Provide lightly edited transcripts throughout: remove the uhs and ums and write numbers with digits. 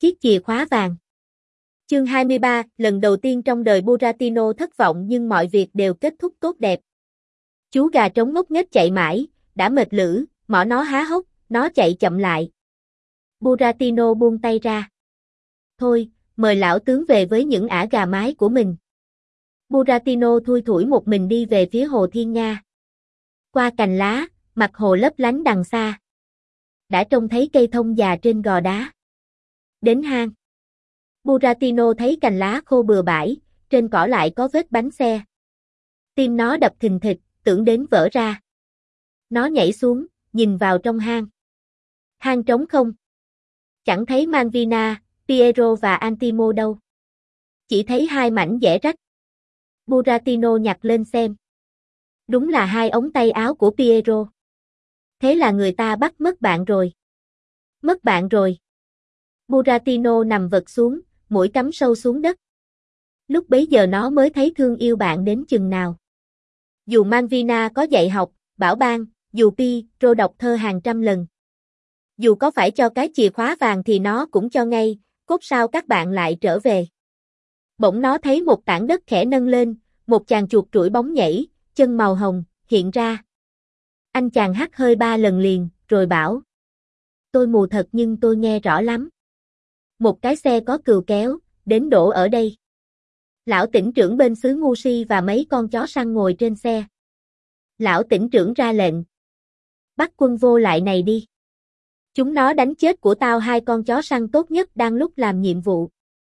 Chiếc chìa khóa vàng. Chương 23, lần đầu tiên trong đời Buratino thất vọng nhưng mọi việc đều kết thúc tốt đẹp. Chú gà trống ngốc nghếch chạy mãi, đã mệt lử, mỏ nó há hốc, nó chạy chậm lại. Buratino buông tay ra. Thôi, mời lão tướng về với những ả gà mái của mình. Buratino thui thủi một mình đi về phía hồ Thiên Nga. Qua cành lá, mặt hồ lấp lánh đằng xa. Đã trông thấy cây thông già trên gò đá. Đến hang. Buratino thấy cành lá khô bừa bãi, trên cỏ lại có vết bánh xe. Tim nó đập thình thịch, tưởng đến vỡ ra. Nó nhảy xuống, nhìn vào trong hang. Hang trống không. Chẳng thấy Manvina, Piero và Antimo đâu. Chỉ thấy hai mảnh dẻ rách. Buratino nhặt lên xem. Đúng là hai ống tay áo của Piero. Thế là người ta bắt mất bạn rồi. Mất bạn rồi. Buratino nằm vật xuống, mũi cắm sâu xuống đất. Lúc bấy giờ nó mới thấy thương yêu bạn đến chừng nào. Dù Manvina có dạy học, bảo ban, dù Piero đọc thơ hàng trăm lần. Dù có phải cho cái chìa khóa vàng thì nó cũng cho ngay, cốt sao các bạn lại trở về. Bỗng nó thấy một tảng đất khẽ nâng lên, một chàng chuột trũi bóng nhảy, chân màu hồng, hiện ra. Anh chàng hắt hơi 3 lần liền, rồi bảo. Tôi mù thật nhưng tôi nghe rõ lắm. Một cái xe có cừu kéo, đến đổ ở đây. Lão tỉnh trưởng bên xứ Ngu Si và mấy con chó săn ngồi trên xe. Lão tỉnh trưởng ra lệnh. Bắt quân vô lại này đi. Chúng nó đánh chết của tao 2 con chó săn tốt nhất đang lúc làm nhiệm vụ.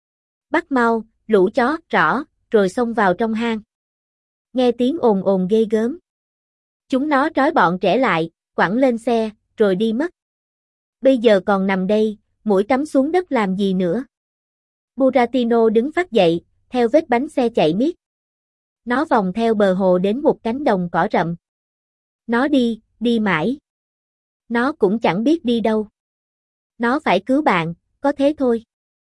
Bắt mau, lũ chó, rõ, rồi xông vào trong hang. Nghe tiếng ồn ồn ghê gớm. Chúng nó trói bọn trẻ lại, quẳng lên xe, rồi đi mất. Bây giờ còn nằm đây, mũi cắm xuống đất làm gì nữa. Buratino đứng phát dậy, theo vết bánh xe chạy miết. Nó vòng theo bờ hồ đến một cánh đồng cỏ rậm. Nó đi mãi. Nó cũng chẳng biết đi đâu. Nó phải cứu bạn, có thế thôi.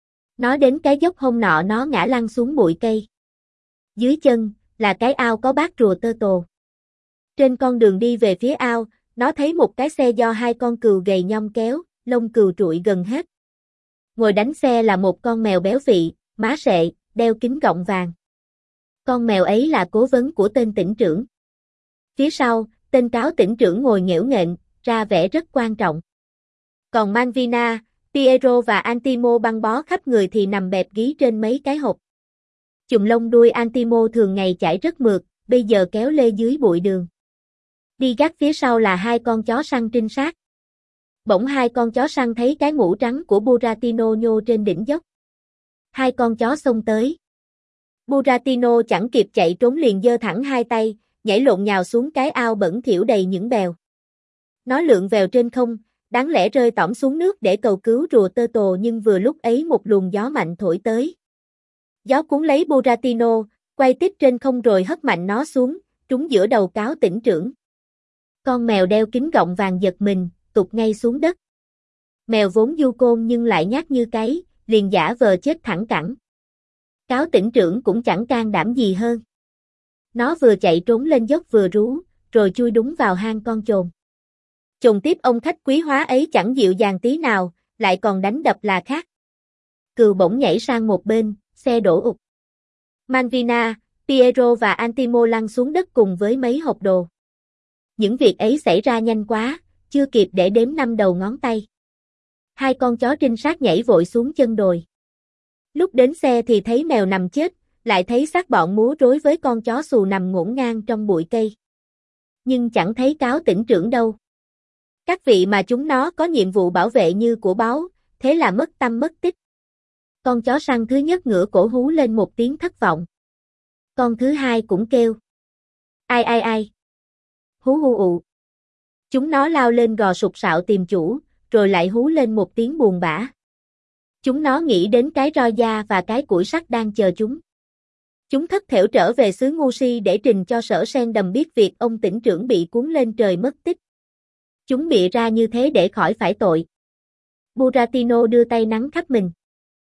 Nó đến cái dốc hôm nọ nó ngã lăn xuống bụi cây. Dưới chân, là cái ao có bát rùa tơ tồ. Trên con đường đi về phía ao, nó thấy một cái xe do 2 con cừu gầy nhom kéo, lông cừu trụi gần hết. Ngồi đánh xe là một con mèo béo vị, má sệ, đeo kính gọng vàng. Con mèo ấy là cố vấn của tên tỉnh trưởng. Phía sau, tên cáo tỉnh trưởng ngồi nghễu nghện, ra vẻ rất quan trọng. Còn Manvina, Piero và Antimo băng bó khắp người thì nằm bẹp gí trên mấy cái hộp. Chùm lông đuôi Antimo thường ngày chảy rất mượt, bây giờ kéo lê dưới bụi đường. Đi gắt phía sau là 2 con chó săn trinh sát. Bỗng 2 con chó săn thấy cái mũ trắng của Buratino nhô trên đỉnh dốc. 2 con chó xông tới. Buratino chẳng kịp chạy trốn liền giơ thẳng 2 tay, nhảy lộn nhào xuống cái ao bẩn thỉu đầy những bèo. Nó lượn vèo trên không, đáng lẽ rơi tõm xuống nước để cầu cứu rùa tơ tồ nhưng vừa lúc ấy một luồng gió mạnh thổi tới. Gió cuốn lấy Buratino, quay tít trên không rồi hất mạnh nó xuống, trúng giữa đầu cáo tỉnh trưởng. Con mèo đeo kính gọng vàng giật mình, tụt ngay xuống đất. Mèo vốn du côn nhưng lại nhát như cái, liền giả vờ chết thẳng cẳng. Cáo tỉnh trưởng cũng chẳng can đảm gì hơn. Nó vừa chạy trốn lên dốc vừa rú, rồi chui đúng vào hang con chồn. Chồn tiếp ông khách quý hóa ấy chẳng dịu dàng tí nào, lại còn đánh đập là khác. Cừu bỗng nhảy sang một bên, xe đổ ụt. Manvina, Piero và Antimo lăn xuống đất cùng với mấy hộp đồ. Những việc ấy xảy ra nhanh quá, chưa kịp để đếm 5 đầu ngón tay. 2 con chó trinh sát nhảy vội xuống chân đồi. Lúc đến xe thì thấy mèo nằm chết, lại thấy xác bọn múa rối với con chó xù nằm ngổn ngang trong bụi cây. Nhưng chẳng thấy cáo tỉnh trưởng đâu. Các vị mà chúng nó có nhiệm vụ bảo vệ như của báo, thế là mất tâm mất tích. Con chó săn thứ nhất ngửa cổ hú lên một tiếng thất vọng. Con thứ hai cũng kêu. Ai ai ai. Hú hú ụ. Chúng nó lao lên gò sục sạo tìm chủ, rồi lại hú lên một tiếng buồn bã. Chúng nó nghĩ đến cái roi da và cái củi sắt đang chờ chúng. Chúng thất thểu trở về xứ Ngu Si để trình cho sở sen đầm biết việc ông tỉnh trưởng bị cuốn lên trời mất tích. Chúng bịa ra như thế để khỏi phải tội. Buratino đưa tay nắn khắp mình.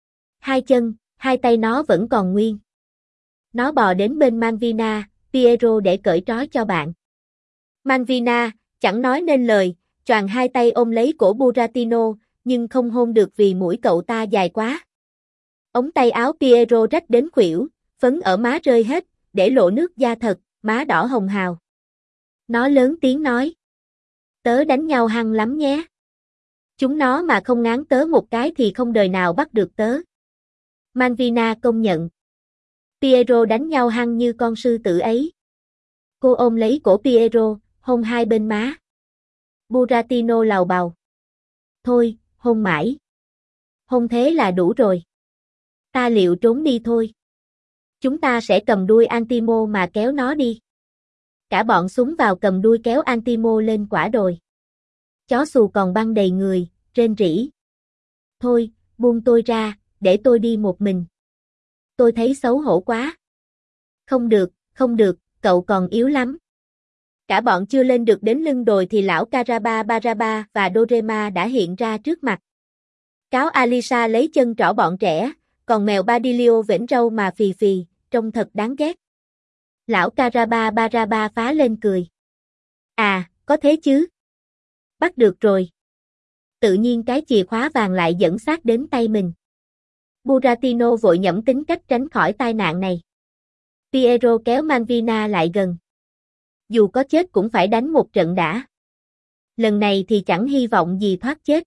2 chân, 2 tay nó vẫn còn nguyên. Nó bò đến bên Manvina, Piero để cởi trói cho bạn. Manvina, chẳng nói nên lời, choàng 2 tay ôm lấy cổ Buratino, nhưng không hôn được vì mũi cậu ta dài quá. Ống tay áo Piero rách đến khuỷu, phấn ở má rơi hết, để lộ nước da thật, má đỏ hồng hào. Nó lớn tiếng nói. Tớ đánh nhau hăng lắm nhé. Chúng nó mà không ngán tớ một cái thì không đời nào bắt được tớ. Malvina công nhận. Piero đánh nhau hăng như con sư tử ấy. Cô ôm lấy cổ Piero, hôn hai bên má. Buratino lầu bầu. Thôi, hôn mãi. Hôn thế là đủ rồi. Ta liệu trốn đi thôi. Chúng ta sẽ cầm đuôi Antimo mà kéo nó đi. Cả bọn súng vào cầm đuôi kéo Antimo lên quả đồi. Chó xù còn băng đầy người, rên rỉ. Thôi, buông tôi ra, để tôi đi một mình. Tôi thấy xấu hổ quá. Không được, cậu còn yếu lắm. Cả bọn chưa lên được đến lưng đồi thì lão Caraba Baraba và Dorema đã hiện ra trước mặt. Cáo Alisa lấy chân trỏ bọn trẻ, còn mèo Badilio vểnh râu mà phì phì, trông thật đáng ghét. Lão Caraba Baraba phá lên cười. À, có thế chứ. Bắt được rồi. Tự nhiên cái chìa khóa vàng lại dẫn xác đến tay mình. Buratino vội nhẩm tính cách tránh khỏi tai nạn này. Piero kéo Malvina lại gần. Dù có chết cũng phải đánh một trận đã. Lần này thì chẳng hy vọng gì thoát chết.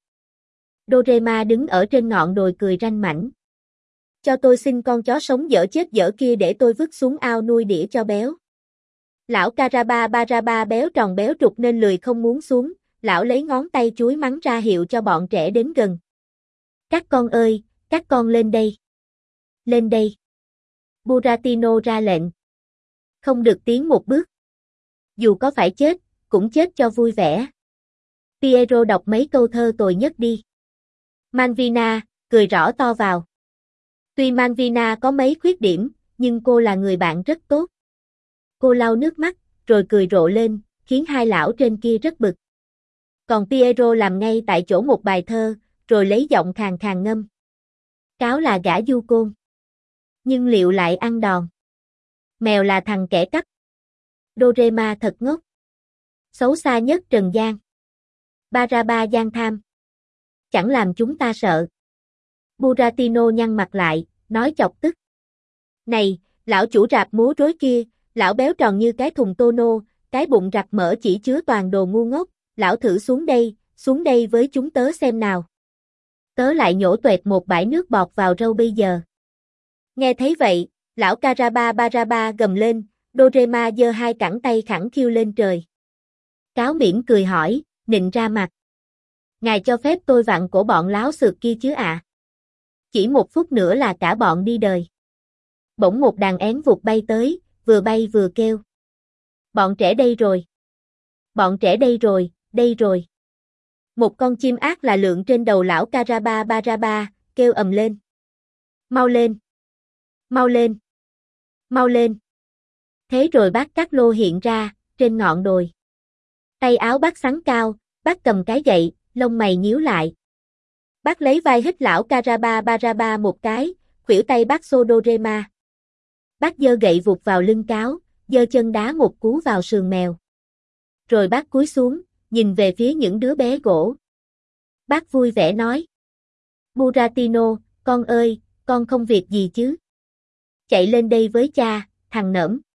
Dorema đứng ở trên ngọn đồi cười ranh mãnh. Cho tôi xin con chó sống dở chết dở kia để tôi vứt xuống ao nuôi đĩa cho béo. Lão Caraba Baraba béo tròn béo trục nên lười không muốn xuống, lão lấy ngón tay chúi mắng ra hiệu cho bọn trẻ đến gần. Các con ơi, các con lên đây. Lên đây. Buratino ra lệnh. Không được tiến một bước. Dù có phải chết, cũng chết cho vui vẻ. Piero đọc mấy câu thơ tồi nhất đi. Malvina, cười rõ to vào. Tuy Malvina có mấy khuyết điểm, nhưng cô là người bạn rất tốt. Cô lau nước mắt, rồi cười rộ lên, khiến hai lão trên kia rất bực. Còn Piero làm ngay tại chỗ một bài thơ, rồi lấy giọng khàn khàn ngâm. Cáo là gã du côn. Nhưng liệu lại ăn đòn. Mèo là thằng kẻ cắp. Dorema thật ngốc. Xấu xa nhất trần gian. Baraba gian tham. Chẳng làm chúng ta sợ. Buratino nhăn mặt lại, nói chọc tức. Này, lão chủ rạp múa rối kia, lão béo tròn như cái thùng tô nô, cái bụng rặt mỡ chỉ chứa toàn đồ ngu ngốc, lão thử xuống đây với chúng tớ xem nào. Tớ lại nhổ tuệt một bãi nước bọt vào râu bây giờ. Nghe thấy vậy, lão Caraba Baraba gầm lên, Dorema giơ hai cẳng tay khẳng khiu lên trời. Cáo mỉm cười hỏi, nịnh ra mặt. Ngài cho phép tôi vặn cổ bọn láo xược kia chứ ạ? Chỉ một phút nữa là cả bọn đi đời. Bỗng một đàn én vụt bay vừa kêu. Bọn trẻ đây rồi. Bọn trẻ đây rồi. Một con chim ác là lượn trên đầu lão Caraba Baraba, kêu ầm lên. Mau lên. Mau lên. Mau lên. Thế rồi bác Cát Lô hiện ra, trên ngọn đồi. Tay áo bác xắn cao, bác cầm cái gậy, lông mày nhíu lại. Bác lấy vai hít lão Caraba Baraba một cái, khuỷu tay bác xô Dorema. Bác giơ gậy vụt vào lưng cáo, giơ chân đá một cú vào sườn mèo. Rồi bác cúi xuống, nhìn về phía những đứa bé gỗ. Bác vui vẻ nói. Buratino, con ơi, con không việc gì chứ? Chạy lên đây với cha, thằng nỡm.